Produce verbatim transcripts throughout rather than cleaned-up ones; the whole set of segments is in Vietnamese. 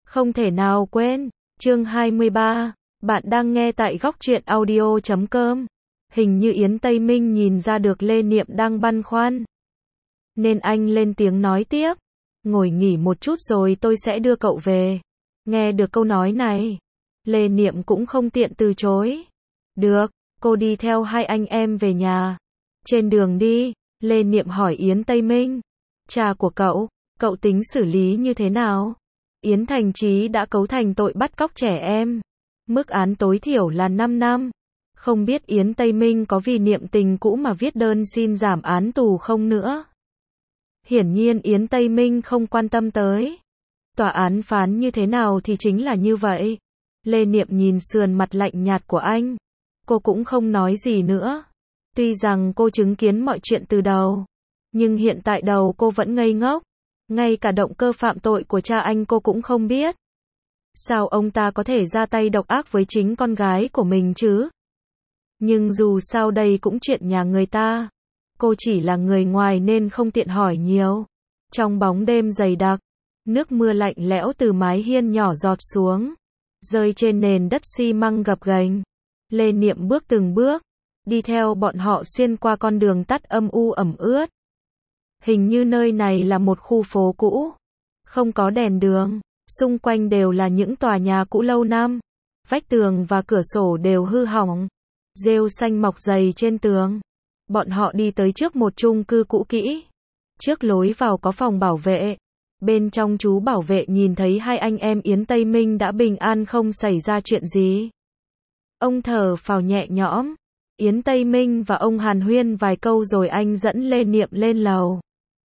Không thể nào quên. Chương hai mươi ba. Bạn đang nghe tại góc truyện audio chấm com. Hình như Yến Tây Minh nhìn ra được Lê Niệm đang băn khoăn, nên anh lên tiếng nói tiếp. Ngồi nghỉ một chút rồi tôi sẽ đưa cậu về. Nghe được câu nói này, Lê Niệm cũng không tiện từ chối. Được, cô đi theo hai anh em về nhà. Trên đường đi, Lê Niệm hỏi Yến Tây Minh. Cha của cậu, cậu tính xử lý như thế nào? Yến Thành Chí đã cấu thành tội bắt cóc trẻ em. Mức án tối thiểu là năm năm. Không biết Yến Tây Minh có vì niệm tình cũ mà viết đơn xin giảm án tù không nữa. Hiển nhiên Yến Tây Minh không quan tâm tới. Tòa án phán như thế nào thì chính là như vậy. Lê Niệm nhìn sườn mặt lạnh nhạt của anh. Cô cũng không nói gì nữa. Tuy rằng cô chứng kiến mọi chuyện từ đầu, nhưng hiện tại đầu cô vẫn ngây ngốc. Ngay cả động cơ phạm tội của cha anh cô cũng không biết. Sao ông ta có thể ra tay độc ác với chính con gái của mình chứ? Nhưng dù sao đây cũng chuyện nhà người ta. Cô chỉ là người ngoài nên không tiện hỏi nhiều. Trong bóng đêm dày đặc, nước mưa lạnh lẽo từ mái hiên nhỏ giọt xuống, rơi trên nền đất xi măng gập ghềnh. Lê Niệm bước từng bước, đi theo bọn họ xuyên qua con đường tắt âm u ẩm ướt. Hình như nơi này là một khu phố cũ, không có đèn đường, xung quanh đều là những tòa nhà cũ lâu năm, vách tường và cửa sổ đều hư hỏng, rêu xanh mọc dày trên tường. Bọn họ đi tới trước một chung cư cũ kỹ. Trước lối vào có phòng bảo vệ. Bên trong chú bảo vệ nhìn thấy hai anh em Yến Tây Minh đã bình an không xảy ra chuyện gì. Ông thở phào nhẹ nhõm. Yến Tây Minh và ông hàn huyên vài câu rồi anh dẫn Lê Niệm lên lầu.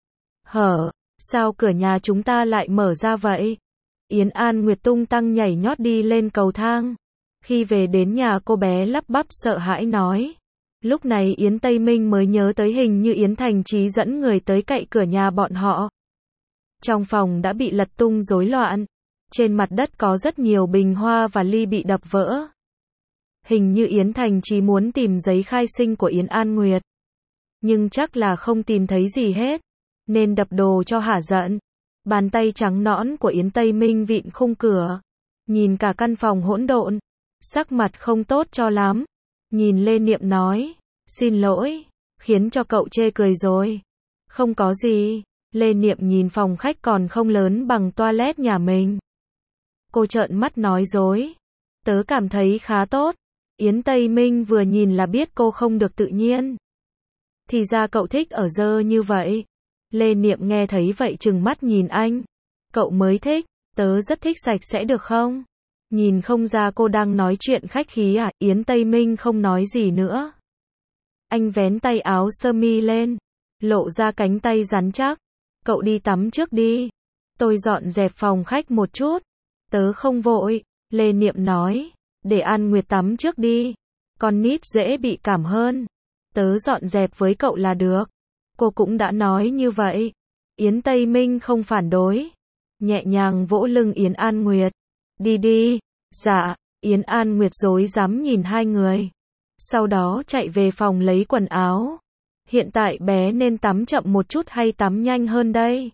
Hở, sao cửa nhà chúng ta lại mở ra vậy? Yến An Nguyệt tung tăng nhảy nhót đi lên cầu thang. Khi về đến nhà cô bé lắp bắp sợ hãi nói. Lúc này Yến Tây Minh mới nhớ tới hình như Yến Thành Chí dẫn người tới cậy cửa nhà bọn họ. Trong phòng đã bị lật tung rối loạn. Trên mặt đất có rất nhiều bình hoa và ly bị đập vỡ. Hình như Yến Thành Chí muốn tìm giấy khai sinh của Yến An Nguyệt. Nhưng chắc là không tìm thấy gì hết, nên đập đồ cho hả giận. Bàn tay trắng nõn của Yến Tây Minh vịn khung cửa. Nhìn cả căn phòng hỗn độn. Sắc mặt không tốt cho lắm. Nhìn Lê Niệm nói. Xin lỗi, khiến cho cậu chê cười rồi. Không có gì. Lê Niệm nhìn phòng khách còn không lớn bằng toilet nhà mình. Cô trợn mắt nói dối. Tớ cảm thấy khá tốt. Yến Tây Minh vừa nhìn là biết cô không được tự nhiên. Thì ra cậu thích ở dơ như vậy. Lê Niệm nghe thấy vậy trừng mắt nhìn anh. Cậu mới thích, tớ rất thích sạch sẽ được không? Nhìn không ra cô đang nói chuyện khách khí à? Yến Tây Minh không nói gì nữa. Anh vén tay áo sơ mi lên, lộ ra cánh tay rắn chắc. Cậu đi tắm trước đi. Tôi dọn dẹp phòng khách một chút. Tớ không vội. Lê Niệm nói. Để An Nguyệt tắm trước đi. Con nít dễ bị cảm hơn. Tớ dọn dẹp với cậu là được. Cô cũng đã nói như vậy. Yến Tây Minh không phản đối. Nhẹ nhàng vỗ lưng Yến An Nguyệt. Đi đi. Dạ. Yến An Nguyệt rối rắm nhìn hai người. Sau đó chạy về phòng lấy quần áo. Hiện tại bé nên tắm chậm một chút hay tắm nhanh hơn đây?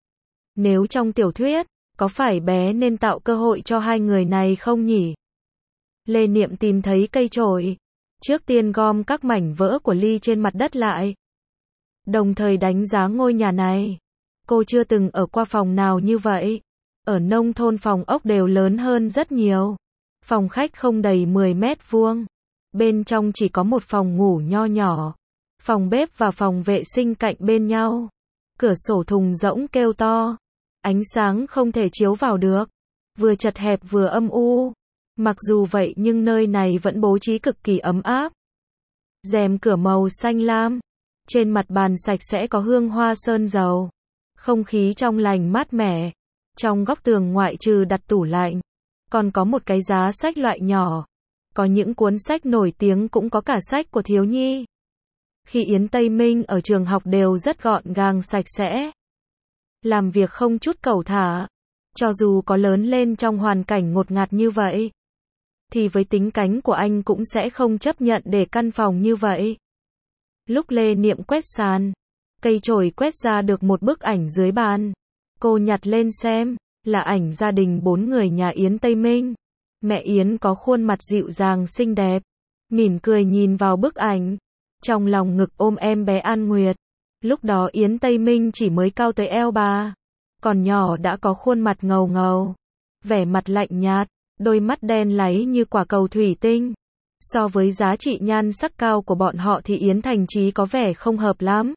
Nếu trong tiểu thuyết, có phải bé nên tạo cơ hội cho hai người này không nhỉ? Lê Niệm tìm thấy cây chổi. Trước tiên gom các mảnh vỡ của ly trên mặt đất lại. Đồng thời đánh giá ngôi nhà này. Cô chưa từng ở qua phòng nào như vậy. Ở nông thôn phòng ốc đều lớn hơn rất nhiều. Phòng khách không đầy mười mét vuông. Bên trong chỉ có một phòng ngủ nho nhỏ. Phòng bếp và phòng vệ sinh cạnh bên nhau. Cửa sổ thùng rỗng kêu to. Ánh sáng không thể chiếu vào được. Vừa chật hẹp vừa âm u. Mặc dù vậy nhưng nơi này vẫn bố trí cực kỳ ấm áp. Rèm cửa màu xanh lam. Trên mặt bàn sạch sẽ có hương hoa sơn dầu. Không khí trong lành mát mẻ. Trong góc tường ngoại trừ đặt tủ lạnh, còn có một cái giá sách loại nhỏ. Có những cuốn sách nổi tiếng cũng có cả sách của thiếu nhi. Khi Yến Tây Minh ở trường học đều rất gọn gàng sạch sẽ. Làm việc không chút cẩu thả. Cho dù có lớn lên trong hoàn cảnh ngột ngạt như vậy, thì với tính cách của anh cũng sẽ không chấp nhận để căn phòng như vậy. Lúc Lê Niệm quét sàn, cây chổi quét ra được một bức ảnh dưới bàn. Cô nhặt lên xem, là ảnh gia đình bốn người nhà Yến Tây Minh. Mẹ Yến có khuôn mặt dịu dàng xinh đẹp, mỉm cười nhìn vào bức ảnh, trong lòng ngực ôm em bé An Nguyệt. Lúc đó Yến Tây Minh chỉ mới cao tới eo bà, còn nhỏ đã có khuôn mặt ngầu ngầu, vẻ mặt lạnh nhạt, đôi mắt đen láy như quả cầu thủy tinh. So với giá trị nhan sắc cao của bọn họ thì Yến Thành Chí có vẻ không hợp lắm.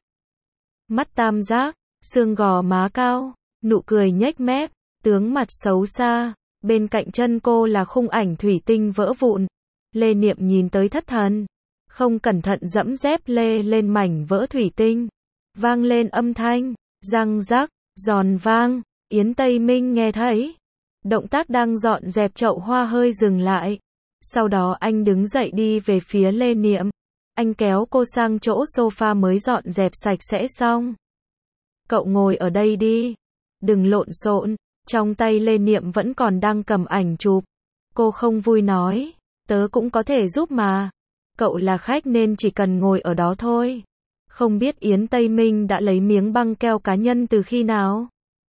Mắt tam giác, xương gò má cao, nụ cười nhếch mép, tướng mặt xấu xa. Bên cạnh chân cô là khung ảnh thủy tinh vỡ vụn. Lê Niệm nhìn tới thất thần, không cẩn thận dẫm dép lê lên mảnh vỡ thủy tinh. Vang lên âm thanh, răng rắc, giòn vang. Yến Tây Minh nghe thấy. Động tác đang dọn dẹp chậu hoa hơi dừng lại. Sau đó anh đứng dậy đi về phía Lê Niệm. Anh kéo cô sang chỗ sofa mới dọn dẹp sạch sẽ xong. Cậu ngồi ở đây đi. Đừng lộn xộn. Trong tay Lê Niệm vẫn còn đang cầm ảnh chụp. Cô không vui nói. Tớ cũng có thể giúp mà. Cậu là khách nên chỉ cần ngồi ở đó thôi. Không biết Yến Tây Minh đã lấy miếng băng keo cá nhân từ khi nào?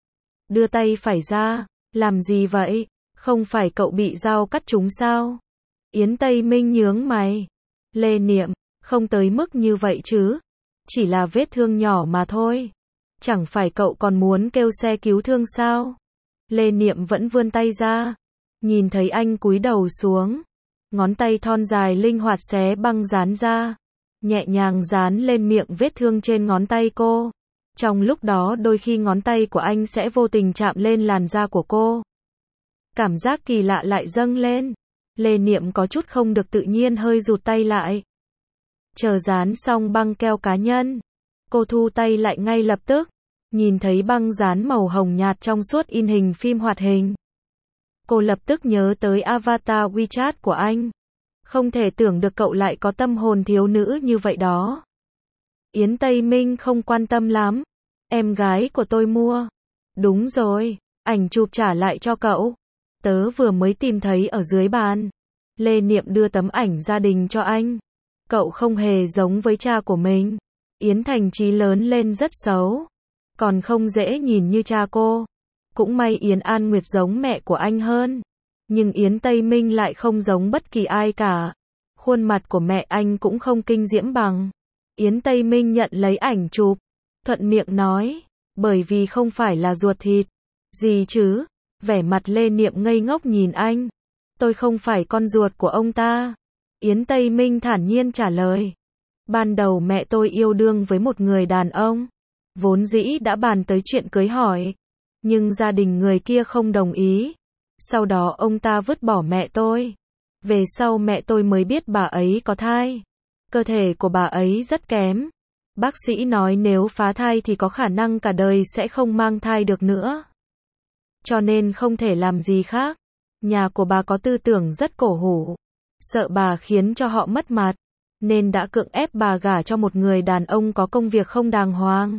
Đưa tay phải ra. Làm gì vậy? Không phải cậu bị dao cắt trúng sao? Yến Tây Minh nhướng mày. Lê Niệm, không tới mức như vậy chứ. Chỉ là vết thương nhỏ mà thôi. Chẳng phải cậu còn muốn kêu xe cứu thương sao? Lê Niệm vẫn vươn tay ra. Nhìn thấy anh cúi đầu xuống. Ngón tay thon dài linh hoạt xé băng dán ra. Nhẹ nhàng dán lên miệng vết thương trên ngón tay cô. Trong lúc đó đôi khi ngón tay của anh sẽ vô tình chạm lên làn da của cô. Cảm giác kỳ lạ lại dâng lên. Lê Niệm có chút không được tự nhiên hơi rụt tay lại. Chờ dán xong băng keo cá nhân. Cô thu tay lại ngay lập tức. Nhìn thấy băng dán màu hồng nhạt trong suốt in hình phim hoạt hình. Cô lập tức nhớ tới avatar WeChat của anh. Không thể tưởng được cậu lại có tâm hồn thiếu nữ như vậy đó. Yến Tây Minh không quan tâm lắm. Em gái của tôi mua. Đúng rồi, ảnh chụp trả lại cho cậu. Tớ vừa mới tìm thấy ở dưới bàn. Lê Niệm đưa tấm ảnh gia đình cho anh. Cậu không hề giống với cha của mình. Yến Thành Chí lớn lên rất xấu. Còn không dễ nhìn như cha cô. Cũng may Yến An Nguyệt giống mẹ của anh hơn. Nhưng Yến Tây Minh lại không giống bất kỳ ai cả. Khuôn mặt của mẹ anh cũng không kinh diễm bằng. Yến Tây Minh nhận lấy ảnh chụp. Thuận miệng nói. Bởi vì không phải là ruột thịt. Gì chứ? Vẻ mặt Lê Niệm ngây ngốc nhìn anh. Tôi không phải con ruột của ông ta. Yến Tây Minh thản nhiên trả lời. Ban đầu mẹ tôi yêu đương với một người đàn ông. Vốn dĩ đã bàn tới chuyện cưới hỏi. Nhưng gia đình người kia không đồng ý. Sau đó ông ta vứt bỏ mẹ tôi. Về sau mẹ tôi mới biết bà ấy có thai. Cơ thể của bà ấy rất kém. Bác sĩ nói nếu phá thai thì có khả năng cả đời sẽ không mang thai được nữa. Cho nên không thể làm gì khác. Nhà của bà có tư tưởng rất cổ hủ. Sợ bà khiến cho họ mất mặt. Nên đã cưỡng ép bà gả cho một người đàn ông có công việc không đàng hoàng.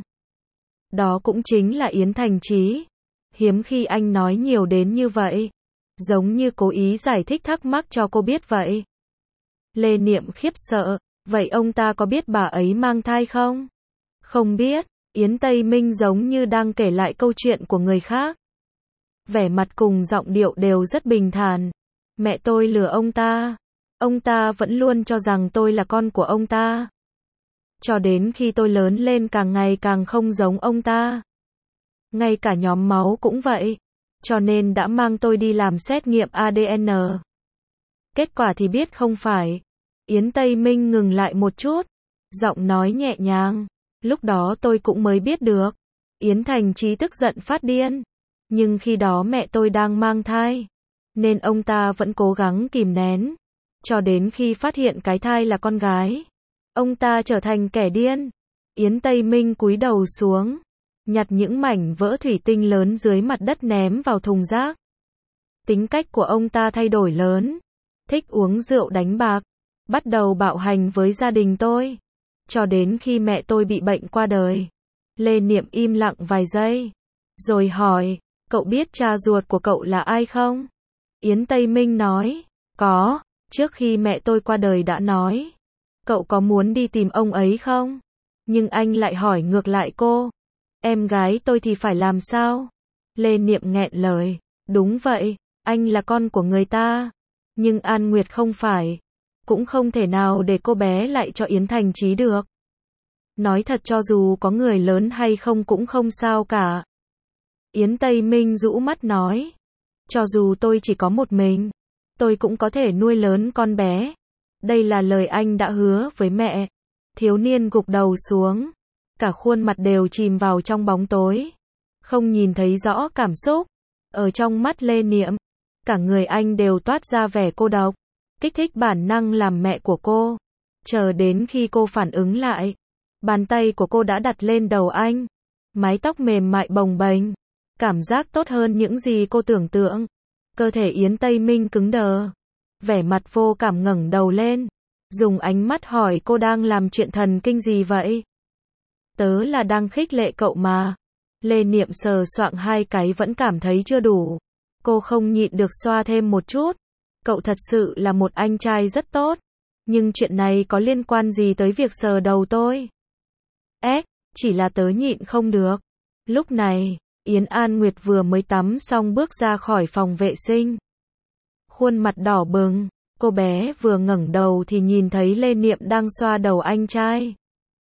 Đó cũng chính là Yến Thành Chí. Hiếm khi anh nói nhiều đến như vậy. Giống như cố ý giải thích thắc mắc cho cô biết vậy. Lê Niệm khiếp sợ. Vậy ông ta có biết bà ấy mang thai không? Không biết. Yến Tây Minh giống như đang kể lại câu chuyện của người khác. Vẻ mặt cùng giọng điệu đều rất bình thản. Mẹ tôi lừa ông ta. Ông ta vẫn luôn cho rằng tôi là con của ông ta. Cho đến khi tôi lớn lên càng ngày càng không giống ông ta. Ngay cả nhóm máu cũng vậy. Cho nên đã mang tôi đi làm xét nghiệm a đê en. Kết quả thì biết không phải. Yến Tây Minh ngừng lại một chút. Giọng nói nhẹ nhàng. Lúc đó tôi cũng mới biết được. Yến Thành Chí tức giận phát điên. Nhưng khi đó mẹ tôi đang mang thai. Nên ông ta vẫn cố gắng kìm nén. Cho đến khi phát hiện cái thai là con gái. Ông ta trở thành kẻ điên. Yến Tây Minh cúi đầu xuống. Nhặt những mảnh vỡ thủy tinh lớn dưới mặt đất ném vào thùng rác. Tính cách của ông ta thay đổi lớn. Thích uống rượu đánh bạc. Bắt đầu bạo hành với gia đình tôi. Cho đến khi mẹ tôi bị bệnh qua đời. Lê Niệm im lặng vài giây. Rồi hỏi, cậu biết cha ruột của cậu là ai không? Yến Tây Minh nói, có, trước khi mẹ tôi qua đời đã nói. Cậu có muốn đi tìm ông ấy không? Nhưng anh lại hỏi ngược lại cô. Em gái tôi thì phải làm sao? Lê Niệm nghẹn lời. Đúng vậy, anh là con của người ta. Nhưng An Nguyệt không phải. Cũng không thể nào để cô bé lại cho Yến Thành Chí được. Nói thật cho dù có người lớn hay không cũng không sao cả. Yến Tây Minh rũ mắt nói. Cho dù tôi chỉ có một mình, tôi cũng có thể nuôi lớn con bé. Đây là lời anh đã hứa với mẹ. Thiếu niên gục đầu xuống. Cả khuôn mặt đều chìm vào trong bóng tối. Không nhìn thấy rõ cảm xúc. Ở trong mắt Lê Niệm, cả người anh đều toát ra vẻ cô độc. Kích thích bản năng làm mẹ của cô. Chờ đến khi cô phản ứng lại, bàn tay của cô đã đặt lên đầu anh. Mái tóc mềm mại bồng bềnh. Cảm giác tốt hơn những gì cô tưởng tượng. Cơ thể Yến Tây Minh cứng đờ. Vẻ mặt vô cảm ngẩng đầu lên. Dùng ánh mắt hỏi cô đang làm chuyện thần kinh gì vậy? Tớ là đang khích lệ cậu mà. Lê Niệm sờ soạng hai cái vẫn cảm thấy chưa đủ. Cô không nhịn được xoa thêm một chút. Cậu thật sự là một anh trai rất tốt. Nhưng chuyện này có liên quan gì tới việc sờ đầu tôi? Ếch, chỉ là tớ nhịn không được. Lúc này, Yến An Nguyệt vừa mới tắm xong bước ra khỏi phòng vệ sinh. Khuôn mặt đỏ bừng, cô bé vừa ngẩng đầu thì nhìn thấy Lê Niệm đang xoa đầu anh trai.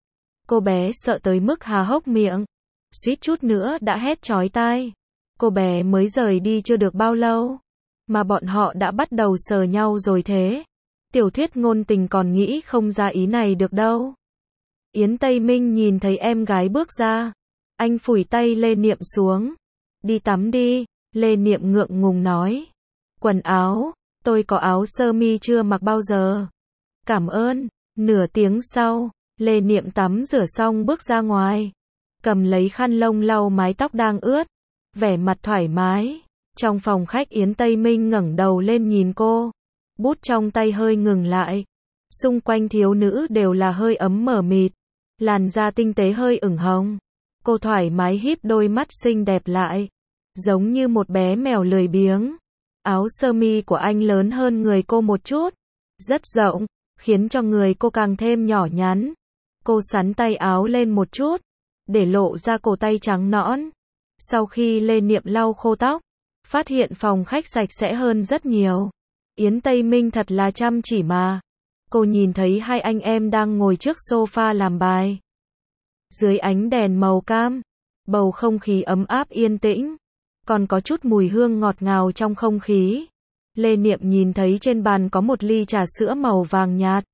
Cô bé sợ tới mức há hốc miệng, suýt chút nữa đã hét chói tai. Cô bé mới rời đi chưa được bao lâu, mà bọn họ đã bắt đầu sờ nhau rồi thế. Tiểu thuyết ngôn tình còn nghĩ không ra ý này được đâu. Yến Tây Minh nhìn thấy em gái bước ra. Anh phủi tay Lê Niệm xuống. Đi tắm đi, Lê Niệm ngượng ngùng nói. Quần áo, tôi có áo sơ mi chưa mặc bao giờ. Cảm ơn. Nửa tiếng sau, Lê Niệm tắm rửa xong bước ra ngoài. Cầm lấy khăn lông lau mái tóc đang ướt. Vẻ mặt thoải mái. Trong phòng khách Yến Tây Minh ngẩng đầu lên nhìn cô. Bút trong tay hơi ngừng lại. Xung quanh thiếu nữ đều là hơi ấm mờ mịt. Làn da tinh tế hơi ửng hồng. Cô thoải mái híp đôi mắt xinh đẹp lại. Giống như một bé mèo lười biếng. Áo sơ mi của anh lớn hơn người cô một chút. Rất rộng, khiến cho người cô càng thêm nhỏ nhắn. Cô xắn tay áo lên một chút, để lộ ra cổ tay trắng nõn. Sau khi Lê Niệm lau khô tóc, phát hiện phòng khách sạch sẽ hơn rất nhiều. Yến Tây Minh thật là chăm chỉ mà. Cô nhìn thấy hai anh em đang ngồi trước sofa làm bài. Dưới ánh đèn màu cam, bầu không khí ấm áp yên tĩnh, còn có chút mùi hương ngọt ngào trong không khí. Lê Niệm nhìn thấy trên bàn có một ly trà sữa màu vàng nhạt.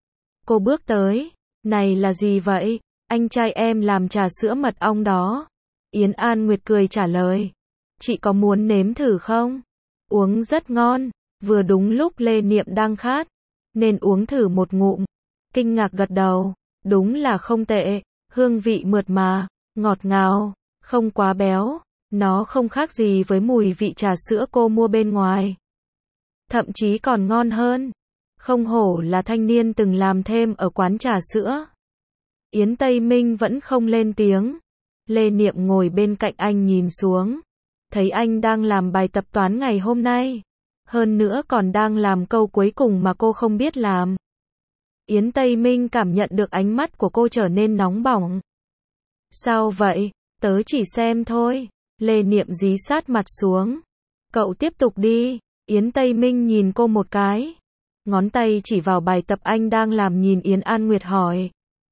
Cô bước tới, này là gì vậy? Anh trai em làm trà sữa mật ong đó. Yến An Nguyệt cười trả lời. Chị có muốn nếm thử không? Uống rất ngon, vừa đúng lúc Lê Niệm đang khát, nên uống thử một ngụm. Kinh ngạc gật đầu, đúng là không tệ. Hương vị mượt mà, ngọt ngào, không quá béo. Nó không khác gì với mùi vị trà sữa cô mua bên ngoài. Thậm chí còn ngon hơn. Không hổ là thanh niên từng làm thêm ở quán trà sữa. Yến Tây Minh vẫn không lên tiếng. Lê Niệm ngồi bên cạnh anh nhìn xuống. Thấy anh đang làm bài tập toán ngày hôm nay. Hơn nữa còn đang làm câu cuối cùng mà cô không biết làm. Yến Tây Minh cảm nhận được ánh mắt của cô trở nên nóng bỏng. Sao vậy? Tớ chỉ xem thôi. Lê Niệm dí sát mặt xuống. Cậu tiếp tục đi. Yến Tây Minh nhìn cô một cái. Ngón tay chỉ vào bài tập anh đang làm nhìn Yến An Nguyệt hỏi.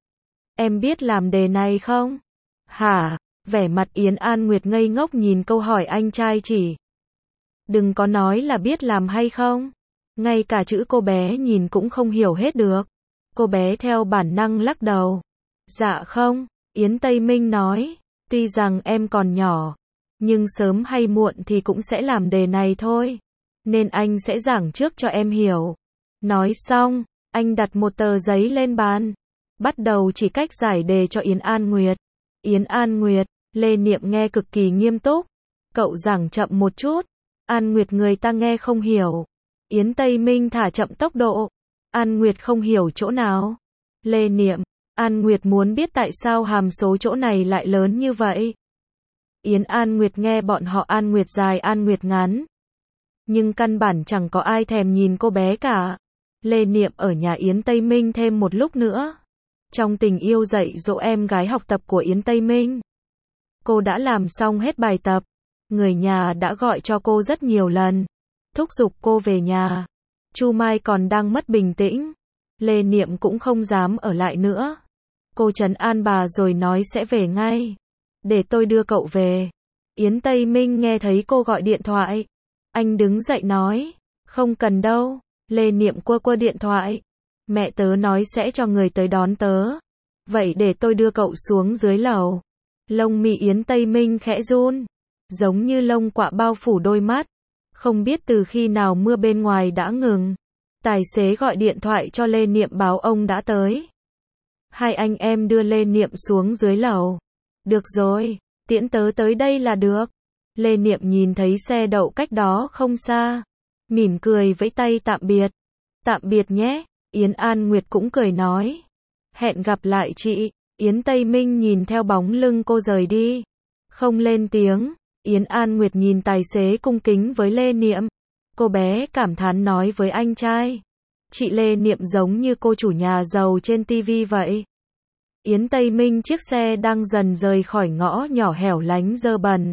Em biết làm đề này không? Hả? Vẻ mặt Yến An Nguyệt ngây ngốc nhìn câu hỏi anh trai chỉ. Đừng có nói là biết làm hay không. Ngay cả chữ cô bé nhìn cũng không hiểu hết được. Cô bé theo bản năng lắc đầu. Dạ không, Yến Tây Minh nói. Tuy rằng em còn nhỏ, nhưng sớm hay muộn thì cũng sẽ làm đề này thôi. Nên anh sẽ giảng trước cho em hiểu. Nói xong, anh đặt một tờ giấy lên bàn. Bắt đầu chỉ cách giải đề cho Yến An Nguyệt. Yến An Nguyệt, Lê Niệm nghe cực kỳ nghiêm túc. Cậu giảng chậm một chút. An Nguyệt người ta nghe không hiểu. Yến Tây Minh thả chậm tốc độ. An Nguyệt không hiểu chỗ nào. Lê Niệm, An Nguyệt muốn biết tại sao hàm số chỗ này lại lớn như vậy. Yến An Nguyệt nghe bọn họ An Nguyệt dài An Nguyệt ngắn. Nhưng căn bản chẳng có ai thèm nhìn cô bé cả. Lê Niệm ở nhà Yến Tây Minh thêm một lúc nữa. Trong tình yêu dạy dỗ em gái học tập của Yến Tây Minh. Cô đã làm xong hết bài tập. Người nhà đã gọi cho cô rất nhiều lần, thúc giục cô về nhà. Chu Mai còn đang mất bình tĩnh. Lê Niệm cũng không dám ở lại nữa. Cô trấn an bà rồi nói sẽ về ngay. Để tôi đưa cậu về. Yến Tây Minh nghe thấy cô gọi điện thoại. Anh đứng dậy nói. Không cần đâu. Lê Niệm quơ quơ điện thoại. Mẹ tớ nói sẽ cho người tới đón tớ. Vậy để tôi đưa cậu xuống dưới lầu. Lông mi Yến Tây Minh khẽ run. Giống như lông quạ bao phủ đôi mắt. Không biết từ khi nào mưa bên ngoài đã ngừng. Tài xế gọi điện thoại cho Lê Niệm báo ông đã tới. Hai anh em đưa Lê Niệm xuống dưới lầu. Được rồi, tiễn tớ tới đây là được. Lê Niệm nhìn thấy xe đậu cách đó không xa. Mỉm cười vẫy tay tạm biệt. Tạm biệt nhé. Yến An Nguyệt cũng cười nói. Hẹn gặp lại chị. Yến Tây Minh nhìn theo bóng lưng cô rời đi. Không lên tiếng. Yến An Nguyệt nhìn tài xế cung kính với Lê Niệm. Cô bé cảm thán nói với anh trai. Chị Lê Niệm giống như cô chủ nhà giàu trên tivi vậy. Yến Tây Minh chiếc xe đang dần rời khỏi ngõ nhỏ hẻo lánh dơ bẩn.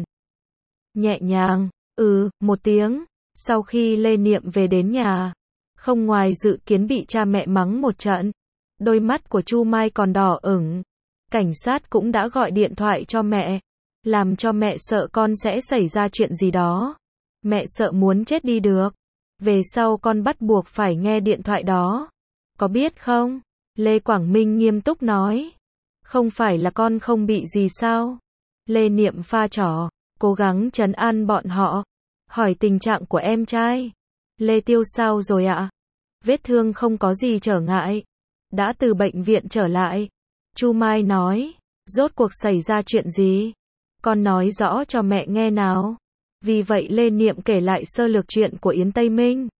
Nhẹ nhàng, ừ, một tiếng. Sau khi Lê Niệm về đến nhà, không ngoài dự kiến bị cha mẹ mắng một trận. Đôi mắt của Chu Mai còn đỏ ửng. Cảnh sát cũng đã gọi điện thoại cho mẹ. Làm cho mẹ sợ con sẽ xảy ra chuyện gì đó. Mẹ sợ muốn chết đi được. Về sau con bắt buộc phải nghe điện thoại đó. Có biết không? Lê Quảng Minh nghiêm túc nói. Không phải là con không bị gì sao? Lê Niệm pha trò, cố gắng trấn an bọn họ. Hỏi tình trạng của em trai. Lê Tiêu sao rồi ạ? Vết thương không có gì trở ngại. Đã từ bệnh viện trở lại. Chu Mai nói. Rốt cuộc xảy ra chuyện gì? Con nói rõ cho mẹ nghe nào. Vì vậy Lê Niệm kể lại sơ lược chuyện của Yến Tây Minh.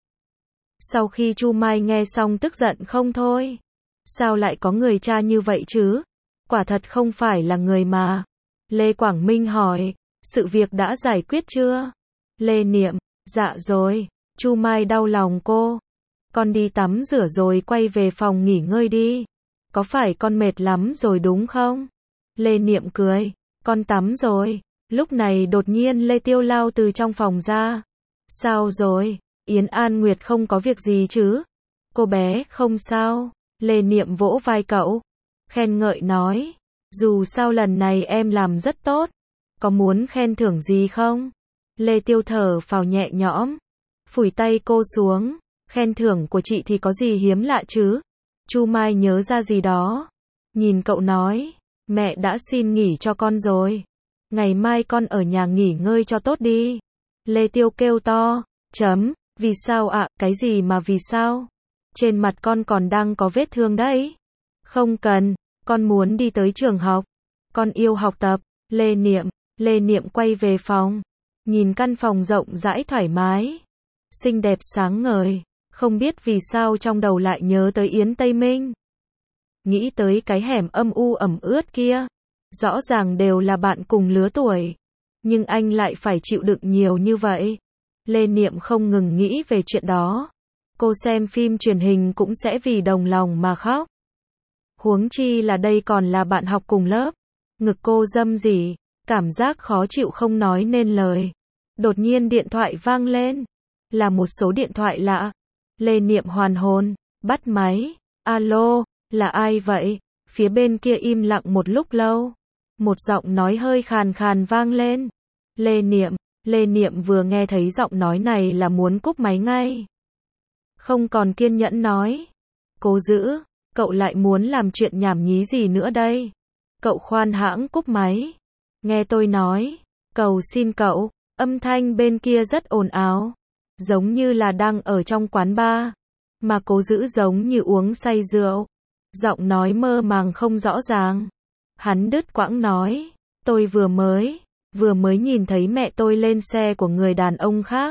Sau khi Chu Mai nghe xong tức giận không thôi. Sao lại có người cha như vậy chứ? Quả thật không phải là người mà. Lê Quảng Minh hỏi, sự việc đã giải quyết chưa? Lê Niệm, dạ rồi. Chu Mai đau lòng cô. Con đi tắm rửa rồi quay về phòng nghỉ ngơi đi. Có phải con mệt lắm rồi đúng không? Lê Niệm cười, con tắm rồi. Lúc này đột nhiên Lê Tiêu lao từ trong phòng ra. Sao rồi? Yến An Nguyệt không có việc gì chứ? Cô bé không sao. Lê Niệm vỗ vai cậu. Khen ngợi nói. Dù sao lần này em làm rất tốt. Có muốn khen thưởng gì không? Lê Tiêu thở phào nhẹ nhõm. Phủi tay cô xuống. Khen thưởng của chị thì có gì hiếm lạ chứ? Chu Mai nhớ ra gì đó. Nhìn cậu nói. Mẹ đã xin nghỉ cho con rồi. Ngày mai con ở nhà nghỉ ngơi cho tốt đi. Lê Tiêu kêu to. Chấm. Vì sao ạ? À, cái gì mà vì sao? Trên mặt con còn đang có vết thương đấy. Không cần. Con muốn đi tới trường học. Con yêu học tập. Lê Niệm. Lê Niệm quay về phòng. Nhìn căn phòng rộng rãi thoải mái. Xinh đẹp sáng ngời. Không biết vì sao trong đầu lại nhớ tới Yến Tây Minh. Nghĩ tới cái hẻm âm u ẩm ướt kia. Rõ ràng đều là bạn cùng lứa tuổi. Nhưng anh lại phải chịu đựng nhiều như vậy. Lê Niệm không ngừng nghĩ về chuyện đó. Cô xem phim truyền hình cũng sẽ vì đồng lòng mà khóc. Huống chi là đây còn là bạn học cùng lớp. Ngực cô râm rỉ, cảm giác khó chịu không nói nên lời. Đột nhiên điện thoại vang lên. Là một số điện thoại lạ. Lê Niệm hoàn hồn, bắt máy. Alo, là ai vậy? Phía bên kia im lặng một lúc lâu. Một giọng nói hơi khàn khàn vang lên. Lê Niệm, Lê Niệm vừa nghe thấy giọng nói này là muốn cúp máy ngay. Không còn kiên nhẫn nói. Cố giữ, cậu lại muốn làm chuyện nhảm nhí gì nữa đây? Cậu khoan hãng cúp máy. Nghe tôi nói, cầu xin cậu, âm thanh bên kia rất ồn ào. Giống như là đang ở trong quán bar. Mà Cố Giữ giống như uống say rượu. Giọng nói mơ màng không rõ ràng. Hắn đứt quãng nói, tôi vừa mới, vừa mới nhìn thấy mẹ tôi lên xe của người đàn ông khác.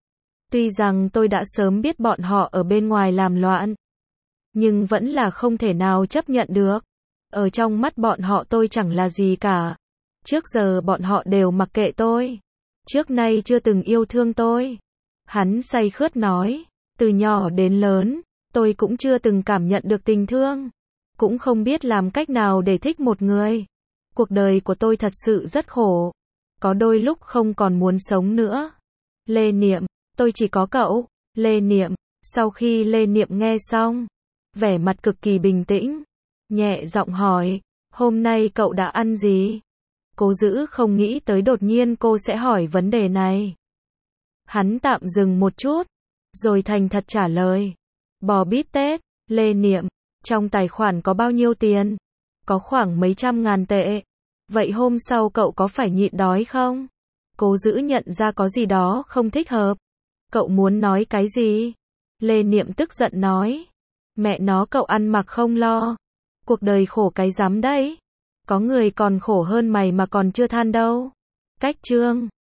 Tuy rằng tôi đã sớm biết bọn họ ở bên ngoài làm loạn, nhưng vẫn là không thể nào chấp nhận được. Ở trong mắt bọn họ tôi chẳng là gì cả. Trước giờ bọn họ đều mặc kệ tôi. Trước nay chưa từng yêu thương tôi. Hắn say khướt nói, từ nhỏ đến lớn, tôi cũng chưa từng cảm nhận được tình thương. Cũng không biết làm cách nào để thích một người. Cuộc đời của tôi thật sự rất khổ. có đôi lúc không còn muốn sống nữa. Lê Niệm, tôi chỉ có cậu. Lê Niệm, sau khi Lê Niệm nghe xong, vẻ mặt cực kỳ bình tĩnh, nhẹ giọng hỏi, hôm nay cậu đã ăn gì? Cố Dữ không nghĩ tới đột nhiên cô sẽ hỏi vấn đề này. Hắn tạm dừng một chút, rồi thành thật trả lời. Bò bít tết. Lê Niệm, trong tài khoản có bao nhiêu tiền? Có khoảng mấy trăm ngàn tệ. Vậy hôm sau cậu có phải nhịn đói không? Cố Dữ nhận ra có gì đó không thích hợp. Cậu muốn nói cái gì? Lê Niệm tức giận nói. Mẹ nó, cậu ăn mặc không lo. Cuộc đời khổ cái rắm đấy. Có người còn khổ hơn mày mà còn chưa than đâu. Cách chương